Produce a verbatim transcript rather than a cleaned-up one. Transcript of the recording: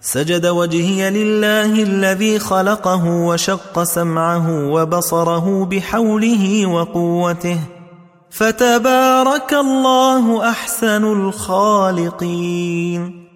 سجد وجهي لله الذي خلقه وشق سمعه وبصره بحوله وقوته، فتبارك الله أحسن الخالقين.